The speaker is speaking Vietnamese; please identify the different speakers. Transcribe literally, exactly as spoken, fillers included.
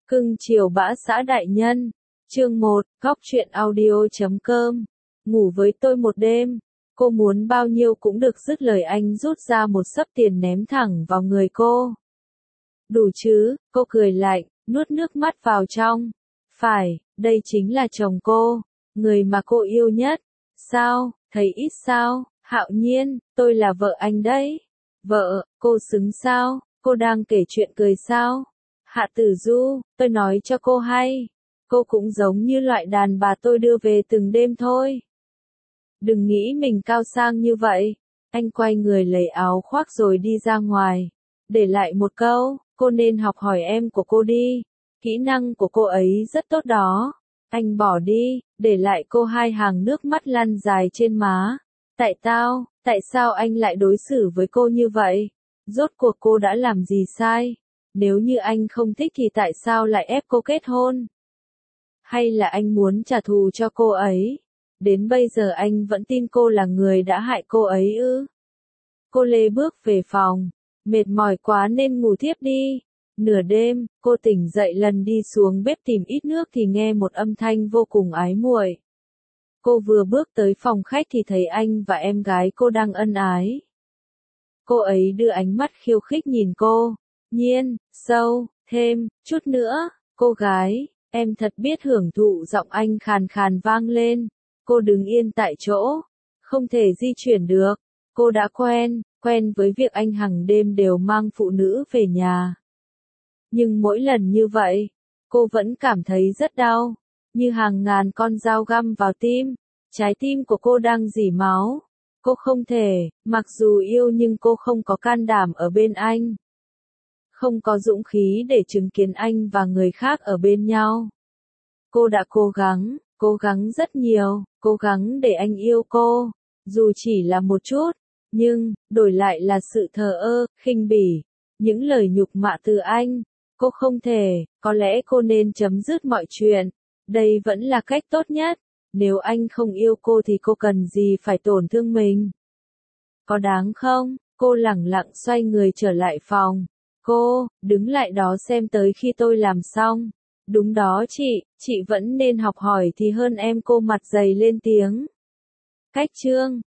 Speaker 1: Cưng chiều bã xã đại nhân. Chương một, góc truyện audio chấm com. Ngủ với tôi một đêm. Cô muốn bao nhiêu cũng được, dứt lời anh rút ra một xấp tiền ném thẳng vào người cô. Đủ chứ, cô cười lạnh, nuốt nước mắt vào trong. Phải, đây chính là chồng cô, người mà cô yêu nhất. Sao, thấy ít sao? Hạo Nhiên, tôi là vợ anh đấy. Vợ, cô xứng sao? Cô đang kể chuyện cười sao? Hạ Tử Du, tôi nói cho cô hay, cô cũng giống như loại đàn bà tôi đưa về từng đêm thôi. Đừng nghĩ mình cao sang như vậy. Anh quay người lấy áo khoác rồi đi ra ngoài, để lại một câu, cô nên học hỏi em của cô đi, kỹ năng của cô ấy rất tốt đó. Anh bỏ đi, để lại cô hai hàng nước mắt lăn dài trên má. Tại tao, tại sao anh lại đối xử với cô như vậy? Rốt cuộc cô đã làm gì sai? Nếu như anh không thích thì tại sao lại ép cô kết hôn? Hay là anh muốn trả thù cho cô ấy? Đến bây giờ anh vẫn tin cô là người đã hại cô ấy ư? Cô lê bước về phòng, mệt mỏi quá nên ngủ thiếp đi. Nửa đêm, cô tỉnh dậy lần đi xuống bếp tìm ít nước thì nghe một âm thanh vô cùng ái muội. Cô vừa bước tới phòng khách thì thấy anh và em gái cô đang ân ái. Cô ấy đưa ánh mắt khiêu khích nhìn cô. Nhiên, sâu, thêm, chút nữa, cô gái, em thật biết hưởng thụ. Giọng anh khàn khàn vang lên. Cô đứng yên tại chỗ, không thể di chuyển được. Cô đã quen, quen với việc anh hàng đêm đều mang phụ nữ về nhà. Nhưng mỗi lần như vậy, cô vẫn cảm thấy rất đau, như hàng ngàn con dao găm vào tim. Trái tim của cô đang rỉ máu. Cô không thể, mặc dù yêu nhưng cô không có can đảm ở bên anh. Không có dũng khí để chứng kiến anh và người khác ở bên nhau. Cô đã cố gắng, cố gắng rất nhiều, cố gắng để anh yêu cô, dù chỉ là một chút, nhưng, đổi lại là sự thờ ơ, khinh bỉ, những lời nhục mạ từ anh. Cô không thể, có lẽ cô nên chấm dứt mọi chuyện. Đây vẫn là cách tốt nhất. Nếu anh không yêu cô thì cô cần gì phải tổn thương mình? Có đáng không? Cô lẳng lặng xoay người trở lại phòng. Cô, đứng lại đó xem tới khi tôi làm xong. Đúng đó chị, chị vẫn nên học hỏi thì hơn em. Cô mặt dày lên tiếng. Cách chương